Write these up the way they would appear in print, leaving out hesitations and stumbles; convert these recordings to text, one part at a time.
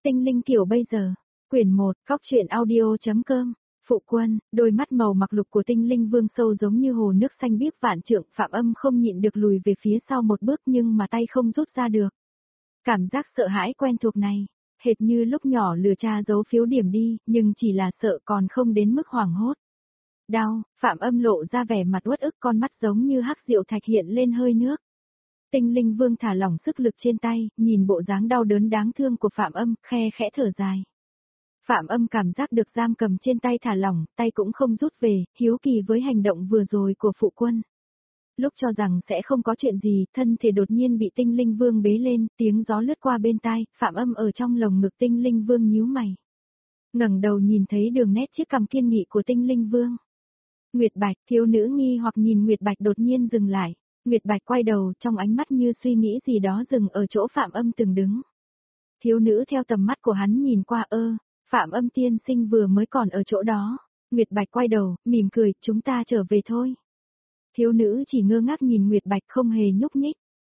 Tinh linh kiểu bây giờ. Quyển 1, Góc truyện audio.com. Phụ quân, đôi mắt màu mặc lục của tinh linh vương sâu giống như hồ nước xanh biếc vạn trượng, Phạm Âm không nhịn được lùi về phía sau một bước nhưng mà tay không rút ra được. Cảm giác sợ hãi quen thuộc này, hệt như lúc nhỏ lừa cha giấu phiếu điểm đi, nhưng chỉ là sợ còn không đến mức hoảng hốt. Đau, Phạm Âm lộ ra vẻ mặt uất ức, con mắt giống như hắc diệu thạch hiện lên hơi nước. Tinh linh vương thả lỏng sức lực trên tay, nhìn bộ dáng đau đớn đáng thương của Phạm Âm, khe khẽ thở dài. Phạm Âm cảm giác được giam cầm trên tay thả lỏng, tay cũng không rút về, hiếu kỳ với hành động vừa rồi của phụ quân. Lúc cho rằng sẽ không có chuyện gì, thân thể đột nhiên bị tinh linh vương bế lên, tiếng gió lướt qua bên tai, Phạm Âm ở trong lồng ngực tinh linh vương nhíu mày. Ngẩng đầu nhìn thấy đường nét chiếc cằm kiên nghị của tinh linh vương. Nguyệt Bạch, thiếu nữ nghi hoặc nhìn Nguyệt Bạch đột nhiên dừng lại. Nguyệt Bạch quay đầu, trong ánh mắt như suy nghĩ gì đó dừng ở chỗ Phạm Âm từng đứng. Thiếu nữ theo tầm mắt của hắn nhìn qua, Phạm Âm tiên sinh vừa mới còn ở chỗ đó. Nguyệt Bạch quay đầu, mỉm cười, chúng ta trở về thôi. Thiếu nữ chỉ ngơ ngác nhìn Nguyệt Bạch không hề nhúc nhích.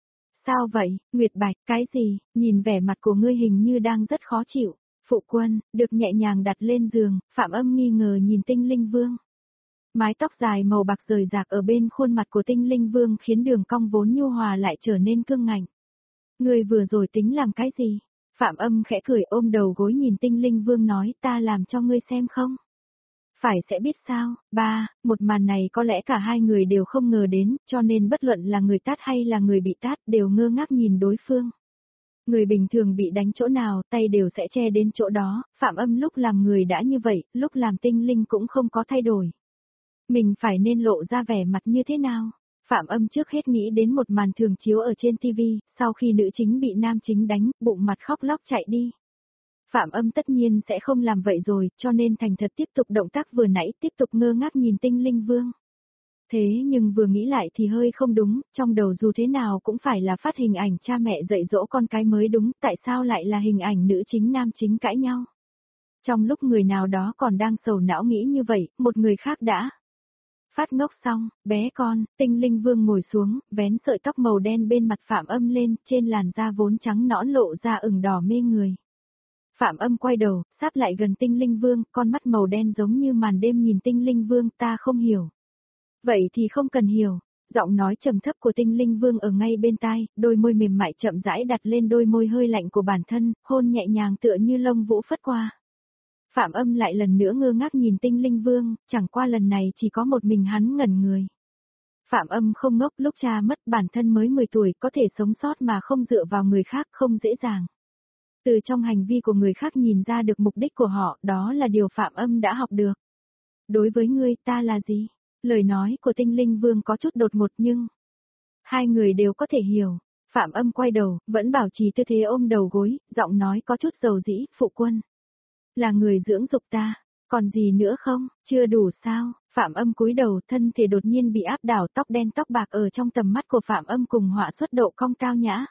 Sao vậy, Nguyệt Bạch, cái gì, nhìn vẻ mặt của ngươi hình như đang rất khó chịu. Phụ quân, được nhẹ nhàng đặt lên giường, Phạm Âm nghi ngờ nhìn tinh linh vương. Mái tóc dài màu bạc rời rạc ở bên khuôn mặt của tinh linh vương khiến đường cong vốn nhu hòa lại trở nên cương ngạnh. Ngươi vừa rồi tính làm cái gì? Phạm Âm khẽ cười ôm đầu gối nhìn tinh linh vương nói, ta làm cho ngươi xem không? Phải sẽ biết sao, một màn này có lẽ cả hai người đều không ngờ đến, cho nên bất luận là người tát hay là người bị tát đều ngơ ngác nhìn đối phương. Người bình thường bị đánh chỗ nào, tay đều sẽ che đến chỗ đó, Phạm Âm lúc làm người đã như vậy, lúc làm tinh linh cũng không có thay đổi. Mình phải nên lộ ra vẻ mặt như thế nào? Phạm Âm trước hết nghĩ đến một màn thường chiếu ở trên TV, sau khi nữ chính bị nam chính đánh, bụng mặt khóc lóc chạy đi. Phạm Âm tất nhiên sẽ không làm vậy rồi, cho nên thành thật tiếp tục động tác vừa nãy, tiếp tục ngơ ngác nhìn tinh linh vương. Thế nhưng vừa nghĩ lại thì hơi không đúng, trong đầu dù thế nào cũng phải là phát hình ảnh cha mẹ dạy dỗ con cái mới đúng, tại sao lại là hình ảnh nữ chính nam chính cãi nhau? Trong lúc người nào đó còn đang sầu não nghĩ như vậy, một người khác đã phát ngốc xong, bé con, tinh linh vương ngồi xuống, vén sợi tóc màu đen bên mặt Phạm Âm lên, trên làn da vốn trắng nõn lộ ra ửng đỏ mê người. Phạm Âm quay đầu, sáp lại gần tinh linh vương, con mắt màu đen giống như màn đêm nhìn tinh linh vương, ta không hiểu. Vậy thì không cần hiểu, giọng nói trầm thấp của tinh linh vương ở ngay bên tai, đôi môi mềm mại chậm rãi đặt lên đôi môi hơi lạnh của bản thân, hôn nhẹ nhàng tựa như lông vũ phất qua. Phạm Âm lại lần nữa ngơ ngác nhìn tinh linh vương, chẳng qua lần này chỉ có một mình hắn ngẩn người. Phạm Âm không ngốc, lúc cha mất bản thân mới 10 tuổi có thể sống sót mà không dựa vào người khác không dễ dàng. Từ trong hành vi của người khác nhìn ra được mục đích của họ, đó là điều Phạm Âm đã học được. Đối với ngươi ta là gì? Lời nói của tinh linh vương có chút đột ngột nhưng hai người đều có thể hiểu. Phạm Âm quay đầu, vẫn bảo trì tư thế ôm đầu gối, giọng nói có chút dầu dĩ, phụ quân. Là người dưỡng dục ta, còn gì nữa không, chưa đủ sao? Phạm Âm cúi đầu, thân thể đột nhiên bị áp đảo, tóc đen tóc bạc ở trong tầm mắt của Phạm Âm cùng họa xuất độ cong cao nhã.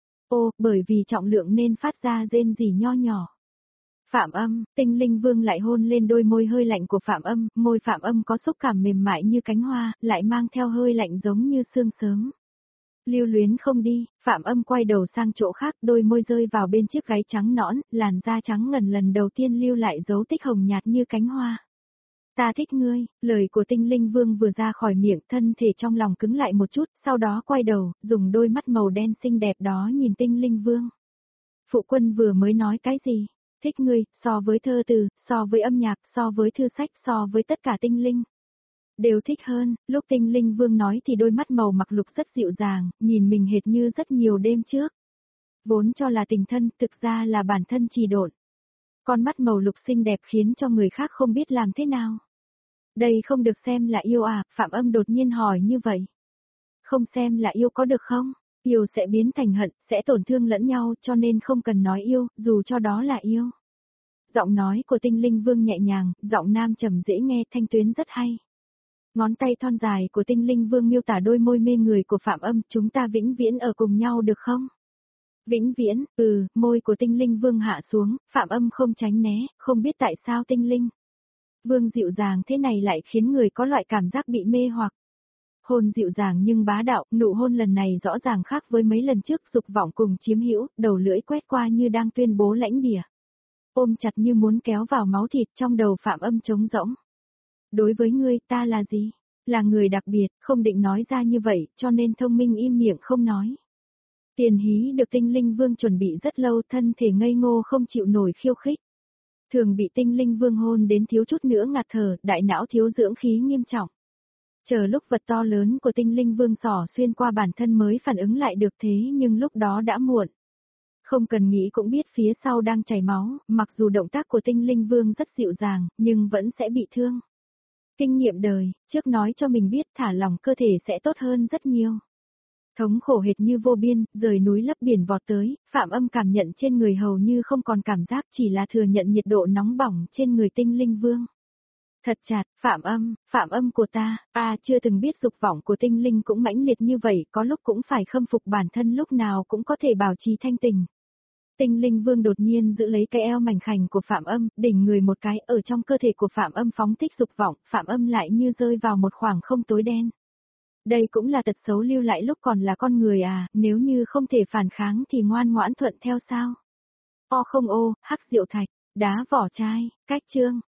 Bởi vì trọng lượng nên phát ra rên rỉ nho nhỏ. Phạm Âm, tinh linh vương lại hôn lên đôi môi hơi lạnh của Phạm Âm, môi Phạm Âm có xúc cảm mềm mại như cánh hoa, lại mang theo hơi lạnh giống như sương sớm. Lưu luyến không đi, Phạm Âm quay đầu sang chỗ khác, đôi môi rơi vào bên chiếc gáy trắng nõn, làn da trắng ngần lần đầu tiên lưu lại dấu tích hồng nhạt như cánh hoa. Ta thích ngươi, lời của tinh linh vương vừa ra khỏi miệng, thân thể trong lòng cứng lại một chút, sau đó quay đầu, dùng đôi mắt màu đen xinh đẹp đó nhìn tinh linh vương. Phụ quân vừa mới nói cái gì? Thích ngươi, so với thơ từ, so với âm nhạc, so với thư sách, so với tất cả tinh linh. Đều thích hơn, lúc tinh linh vương nói thì đôi mắt màu mặc lục rất dịu dàng, nhìn mình hệt như rất nhiều đêm trước. Vốn cho là tình thân, thực ra là bản thân trì độn. Con mắt màu lục xinh đẹp khiến cho người khác không biết làm thế nào. Đây không được xem là yêu à, Phạm Âm đột nhiên hỏi như vậy. Không xem là yêu có được không? Yêu sẽ biến thành hận, sẽ tổn thương lẫn nhau, cho nên không cần nói yêu, dù cho đó là yêu. Giọng nói của tinh linh vương nhẹ nhàng, giọng nam trầm dễ nghe, thanh tuyến rất hay. Ngón tay thon dài của tinh linh vương miêu tả đôi môi mê người của Phạm Âm, chúng ta vĩnh viễn ở cùng nhau được không? Vĩnh viễn, môi của tinh linh vương hạ xuống, Phạm Âm không tránh né, không biết tại sao tinh linh vương dịu dàng thế này lại khiến người có loại cảm giác bị mê hoặc. Hôn dịu dàng nhưng bá đạo, nụ hôn lần này rõ ràng khác với mấy lần trước, dục vọng cùng chiếm hữu, đầu lưỡi quét qua như đang tuyên bố lãnh địa. ôm chặt như muốn kéo vào máu thịt, trong đầu Phạm Âm trống rỗng. Đối với ngươi, ta là gì? Là người đặc biệt, không định nói ra như vậy, cho nên thông minh im miệng không nói. Tiền hí được tinh linh vương chuẩn bị rất lâu, thân thể ngây ngô không chịu nổi khiêu khích. Thường bị tinh linh vương hôn đến thiếu chút nữa ngạt thở, đại não thiếu dưỡng khí nghiêm trọng. Chờ lúc vật to lớn của tinh linh vương xỏ xuyên qua bản thân mới phản ứng lại được, thế nhưng lúc đó đã muộn. Không cần nghĩ cũng biết phía sau đang chảy máu, mặc dù động tác của tinh linh vương rất dịu dàng, nhưng vẫn sẽ bị thương. Kinh nghiệm đời, trước nói cho mình biết thả lỏng cơ thể sẽ tốt hơn rất nhiều. Thống khổ hệt như vô biên, rời núi lấp biển vọt tới, Phạm Âm cảm nhận trên người hầu như không còn cảm giác, chỉ là thừa nhận nhiệt độ nóng bỏng trên người tinh linh vương. Thật chặt, Phạm Âm của ta, chưa từng biết dục vọng của tinh linh cũng mãnh liệt như vậy, có lúc cũng phải khâm phục bản thân, lúc nào cũng có thể bảo trì thanh tình. Tinh linh vương đột nhiên giữ lấy cái eo mảnh khảnh của Phạm Âm, đỉnh người một cái, ở trong cơ thể của Phạm Âm phóng thích dục vọng, Phạm Âm lại như rơi vào một khoảng không tối đen. Đây cũng là tật xấu lưu lại lúc còn là con người nếu như không thể phản kháng thì ngoan ngoãn thuận theo sao? O không ô, hắc diệu thạch, đá vỏ chai, cách chương.